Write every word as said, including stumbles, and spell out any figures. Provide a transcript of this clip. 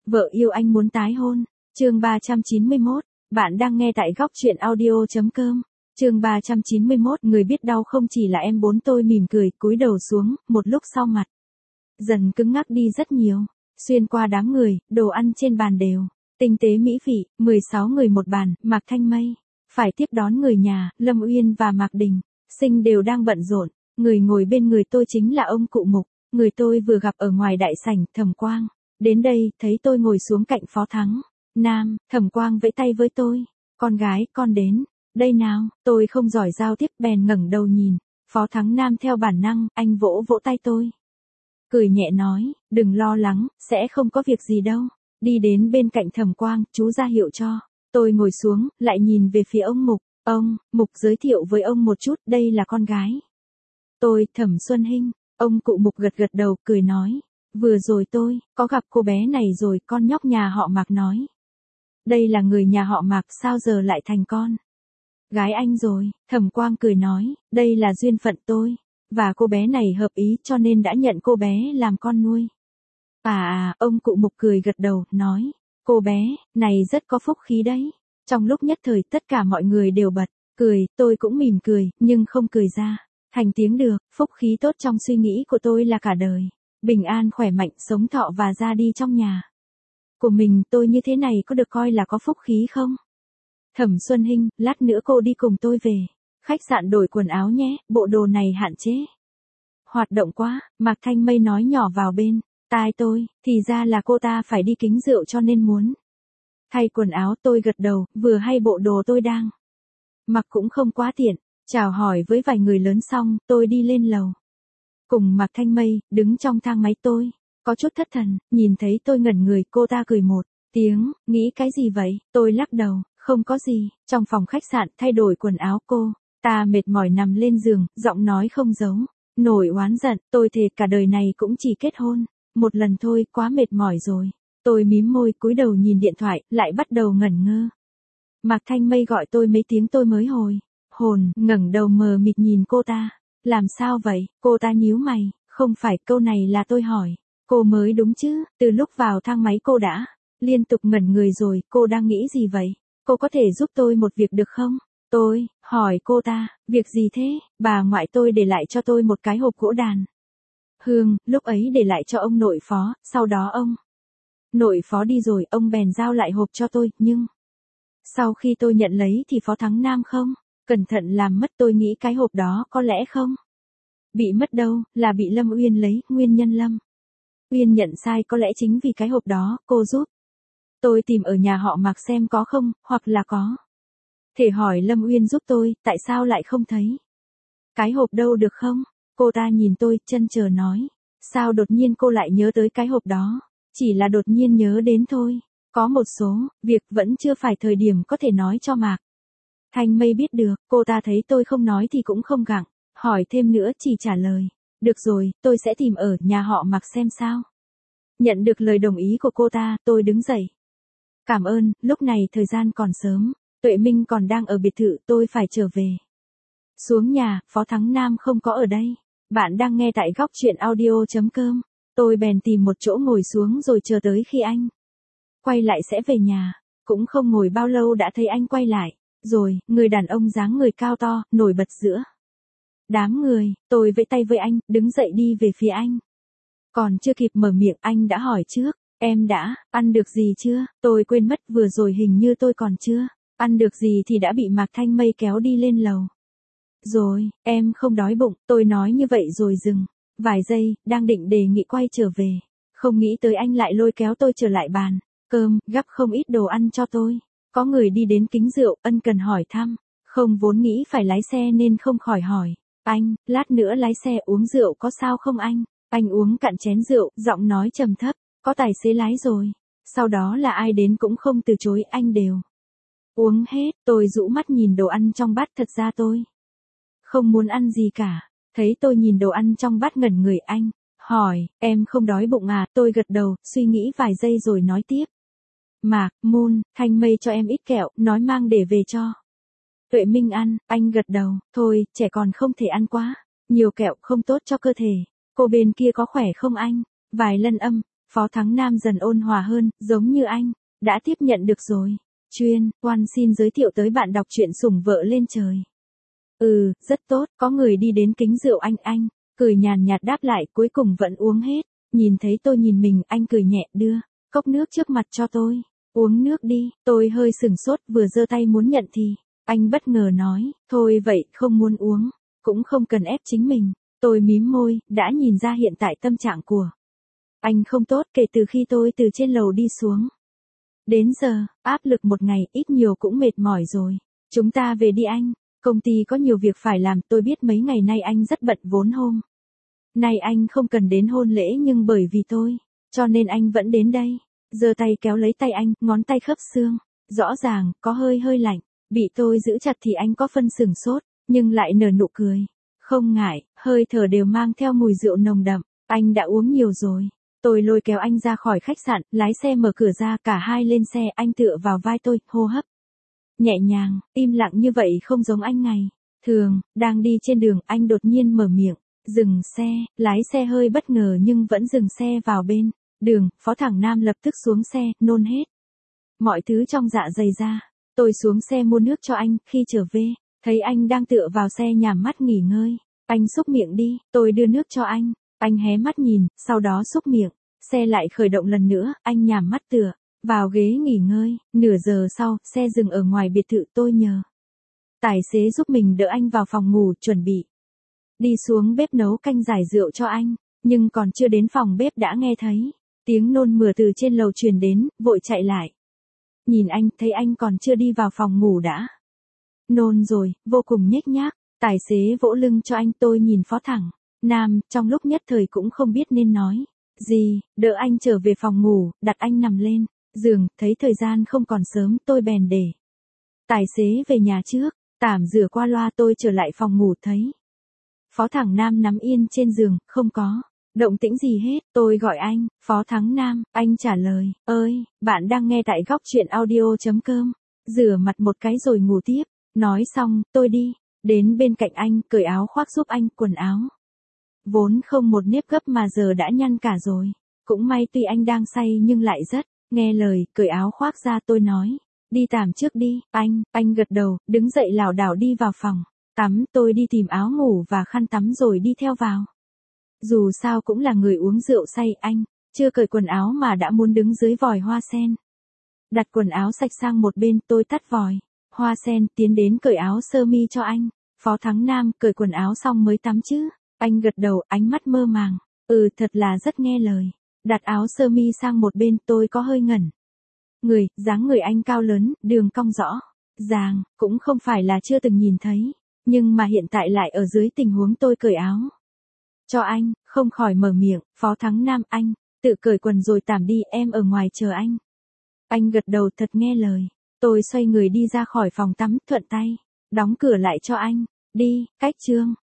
Vợ yêu anh muốn tái hôn. Chương ba trăm chín mươi mốt. Bạn đang nghe tại góc truyện audio chấm com. Chương ba trăm chín mươi mốt. Người biết đau không chỉ là em bốn. Tôi mỉm cười, cúi đầu xuống, một lúc sau mặt dần cứng ngắc đi rất nhiều. Xuyên qua đám người, đồ ăn trên bàn đều tinh tế mỹ vị, mười sáu người một bàn. Mạc Thanh Mây phải tiếp đón người nhà, Lâm Uyên và Mạc Đình Sinh đều đang bận rộn. Người ngồi bên người tôi chính là ông cụ Mục, người tôi vừa gặp ở ngoài đại sảnh. Thẩm Quang đến đây, thấy tôi ngồi xuống cạnh Phó Thắng Nam, Thẩm Quang vẫy tay với tôi. Con gái, con đến đây nào. Tôi không giỏi giao tiếp bèn ngẩng đầu nhìn. Phó Thắng Nam theo bản năng, anh vỗ vỗ tay tôi, cười nhẹ nói, đừng lo lắng, sẽ không có việc gì đâu. Đi đến bên cạnh Thẩm Quang, chú ra hiệu cho tôi ngồi xuống, lại nhìn về phía ông Mục. Ông Mục giới thiệu với ông một chút, đây là con gái tôi, Thẩm Xuân Hinh. Ông cụ Mục gật gật đầu, cười nói, vừa rồi tôi có gặp cô bé này rồi. Con nhóc nhà họ Mạc nói đây là người nhà họ Mạc, sao giờ lại thành con gái anh rồi? Thẩm Quang cười nói, đây là duyên phận, tôi và cô bé này hợp ý cho nên đã nhận cô bé làm con nuôi. À à, ông cụ Mục cười gật đầu, nói, cô bé này rất có phúc khí đấy. Trong lúc nhất thời tất cả mọi người đều bật cười, tôi cũng mỉm cười, nhưng không cười ra thành tiếng được. Phúc khí tốt trong suy nghĩ của tôi là cả đời bình an khỏe mạnh, sống thọ và ra đi trong nhà của mình. Tôi như thế này có được coi là có phúc khí không? Thẩm Xuân Hinh, lát nữa cô đi cùng tôi về khách sạn đổi quần áo nhé, bộ đồ này hạn chế hoạt động quá. Mạc Thanh Mây nói nhỏ vào bên tai tôi, thì ra là cô ta phải đi kính rượu cho nên muốn thay quần áo. Tôi gật đầu, vừa hay bộ đồ tôi đang mặc cũng không quá tiện. Chào hỏi với vài người lớn xong, tôi đi lên lầu cùng Mạc Thanh Mây. Đứng trong thang máy tôi có chút thất thần, nhìn thấy tôi ngẩn người, cô ta cười một tiếng, nghĩ cái gì vậy? Tôi lắc đầu, không có gì. Trong phòng khách sạn thay đổi quần áo, cô ta mệt mỏi nằm lên giường, giọng nói không giấu nổi oán giận. Tôi thề cả đời này cũng chỉ kết hôn một lần thôi, quá mệt mỏi rồi. Tôi mím môi, cúi đầu nhìn điện thoại, lại bắt đầu ngẩn ngơ. Mạc Thanh Mây gọi tôi mấy tiếng tôi mới hồi hồn, ngẩng đầu mờ mịt nhìn cô ta. Làm sao vậy? Cô ta nhíu mày, không phải, câu này là tôi hỏi cô mới đúng chứ. Từ lúc vào thang máy cô đã liên tục ngẩn người rồi. Cô đang nghĩ gì vậy? Cô có thể giúp tôi một việc được không? Tôi hỏi cô ta, việc gì thế? Bà ngoại tôi để lại cho tôi một cái hộp gỗ đàn hương, lúc ấy để lại cho ông nội Phó, sau đó ông nội Phó đi rồi, ông bèn giao lại hộp cho tôi, nhưng sau khi tôi nhận lấy thì Phó Thắng Nam không cẩn thận làm mất. Tôi nghĩ cái hộp đó có lẽ không bị mất đâu, là bị Lâm Uyên lấy. Nguyên nhân Lâm Uyên nhận sai có lẽ chính vì cái hộp đó. Cô giúp tôi tìm ở nhà họ Mạc xem có không, hoặc là có thể hỏi Lâm Uyên giúp tôi, tại sao lại không thấy cái hộp đâu được không? Cô ta nhìn tôi, chân chờ nói, sao đột nhiên cô lại nhớ tới cái hộp đó? Chỉ là đột nhiên nhớ đến thôi. Có một số việc vẫn chưa phải thời điểm có thể nói cho Mạc Thanh Mây biết được. Cô ta thấy tôi không nói thì cũng không gặng hỏi thêm nữa, chỉ trả lời, được rồi, tôi sẽ tìm ở nhà họ Mạc xem sao. Nhận được lời đồng ý của cô ta, tôi đứng dậy. Cảm ơn, lúc này thời gian còn sớm, Tuệ Minh còn đang ở biệt thự, tôi phải trở về. Xuống nhà, Phó Thắng Nam không có ở đây. Bạn đang nghe tại góc truyện audio chấm com. Tôi bèn tìm một chỗ ngồi xuống rồi chờ tới khi anh quay lại sẽ về nhà. Cũng không ngồi bao lâu đã thấy anh quay lại rồi, người đàn ông dáng người cao to, nổi bật giữa đám người. Tôi vẫy tay với anh, đứng dậy đi về phía anh. Còn chưa kịp mở miệng, anh đã hỏi trước, em đã ăn được gì chưa? Tôi quên mất vừa rồi hình như tôi còn chưa ăn được gì thì đã bị Mạc Thanh Mây kéo đi lên lầu. Rồi, em không đói bụng, tôi nói như vậy rồi dừng vài giây, đang định đề nghị quay trở về. Không nghĩ tới anh lại lôi kéo tôi trở lại bàn cơm, gắp không ít đồ ăn cho tôi. Có người đi đến kính rượu, ân cần hỏi thăm. Không vốn nghĩ phải lái xe nên không khỏi hỏi, anh, lát nữa lái xe uống rượu có sao không anh? Anh uống cạn chén rượu, giọng nói trầm thấp, có tài xế lái rồi. Sau đó là ai đến cũng không từ chối, anh đều uống hết. Tôi rũ mắt nhìn đồ ăn trong bát, thật ra tôi không muốn ăn gì cả. Thấy tôi nhìn đồ ăn trong bát ngẩn người, anh hỏi, em không đói bụng à? Tôi gật đầu, suy nghĩ vài giây rồi nói tiếp. Mạc, Moon, Thanh Mây cho em ít kẹo, nói mang để về cho Tuệ Minh ăn. Anh gật đầu, thôi, trẻ còn không thể ăn quá nhiều kẹo, không tốt cho cơ thể. Cô bên kia có khỏe không anh? Vài lần âm Phó Thắng Nam dần ôn hòa hơn, giống như anh, đã tiếp nhận được rồi. Chuyên, quan xin giới thiệu tới bạn đọc truyện Sủng Vợ Lên Trời. Ừ, rất tốt, có người đi đến kính rượu anh anh, cười nhàn nhạt đáp lại cuối cùng vẫn uống hết. Nhìn thấy tôi nhìn mình, anh cười nhẹ đưa cốc nước trước mặt cho tôi. Uống nước đi, tôi hơi sửng sốt vừa giơ tay muốn nhận thì, anh bất ngờ nói, thôi vậy không muốn uống, cũng không cần ép chính mình. Tôi mím môi, đã nhìn ra hiện tại tâm trạng của anh không tốt kể từ khi tôi từ trên lầu đi xuống. Đến giờ, áp lực một ngày ít nhiều cũng mệt mỏi rồi. Chúng ta về đi anh, công ty có nhiều việc phải làm, tôi biết mấy ngày nay anh rất bận vốn hôm. Nay anh không cần đến hôn lễ nhưng bởi vì tôi, cho nên anh vẫn đến đây. Giơ tay kéo lấy tay anh, ngón tay khớp xương, rõ ràng, có hơi hơi lạnh. Bị tôi giữ chặt thì anh có phân sửng sốt, nhưng lại nở nụ cười. Không ngại, hơi thở đều mang theo mùi rượu nồng đậm, anh đã uống nhiều rồi. Tôi lôi kéo anh ra khỏi khách sạn, lái xe mở cửa ra, cả hai lên xe, anh tựa vào vai tôi, hô hấp nhẹ nhàng, im lặng như vậy không giống anh ngày thường. Đang đi trên đường, anh đột nhiên mở miệng, dừng xe. Lái xe hơi bất ngờ nhưng vẫn dừng xe vào bên đường. Phó Thắng Nam lập tức xuống xe, nôn hết mọi thứ trong dạ dày ra. Tôi xuống xe mua nước cho anh, khi trở về, thấy anh đang tựa vào xe nhắm mắt nghỉ ngơi. Anh xúc miệng đi, tôi đưa nước cho anh. Anh hé mắt nhìn, sau đó xúc miệng. Xe lại khởi động lần nữa, anh nhắm mắt tựa vào ghế nghỉ ngơi. Nửa giờ sau, xe dừng ở ngoài biệt thự, tôi nhờ tài xế giúp mình đỡ anh vào phòng ngủ, chuẩn bị đi xuống bếp nấu canh giải rượu cho anh. Nhưng còn chưa đến phòng bếp đã nghe thấy tiếng nôn mửa từ trên lầu truyền đến, vội chạy lại. Nhìn anh, thấy anh còn chưa đi vào phòng ngủ đã nôn rồi, vô cùng nhếch nhác. Tài xế vỗ lưng cho anh. Tôi nhìn Phó Thắng Nam, trong lúc nhất thời cũng không biết nên nói gì, đỡ anh trở về phòng ngủ, đặt anh nằm lên giường. Thấy thời gian không còn sớm, tôi bèn để tài xế về nhà trước. Tạm rửa qua loa, tôi trở lại phòng ngủ thấy Phó Thắng Nam nằm yên trên giường, không có động tĩnh gì hết. Tôi gọi anh, Phó Thắng Nam, anh trả lời, ơi, bạn đang nghe tại góc truyện audio.com. Rửa mặt một cái rồi ngủ tiếp. Nói xong, tôi đi đến bên cạnh anh, cởi áo khoác giúp anh. Quần áo vốn không một nếp gấp mà giờ đã nhăn cả rồi. Cũng may tuy anh đang say nhưng lại rất nghe lời. Cởi áo khoác ra, tôi nói, đi tắm trước đi. Anh, anh gật đầu, đứng dậy lảo đảo đi vào phòng tắm. Tôi đi tìm áo ngủ và khăn tắm rồi đi theo vào. Dù sao cũng là người uống rượu say, anh chưa cởi quần áo mà đã muốn đứng dưới vòi hoa sen. Đặt quần áo sạch sang một bên, tôi tắt vòi hoa sen, tiến đến cởi áo sơ mi cho anh. Phó Thắng Nam, cởi quần áo xong mới tắm chứ? Anh gật đầu, ánh mắt mơ màng. Ừ, thật là rất nghe lời. Đặt áo sơ mi sang một bên, tôi có hơi ngẩn người. Dáng người anh cao lớn, đường cong rõ ràng, cũng không phải là chưa từng nhìn thấy, nhưng mà hiện tại lại ở dưới tình huống tôi cởi áo cho anh, không khỏi mở miệng. Phó Thắng Nam, anh tự cởi quần rồi tạm đi, em ở ngoài chờ anh. Anh gật đầu, thật nghe lời. Tôi xoay người đi ra khỏi phòng tắm, thuận tay đóng cửa lại cho anh. Đi, cách chương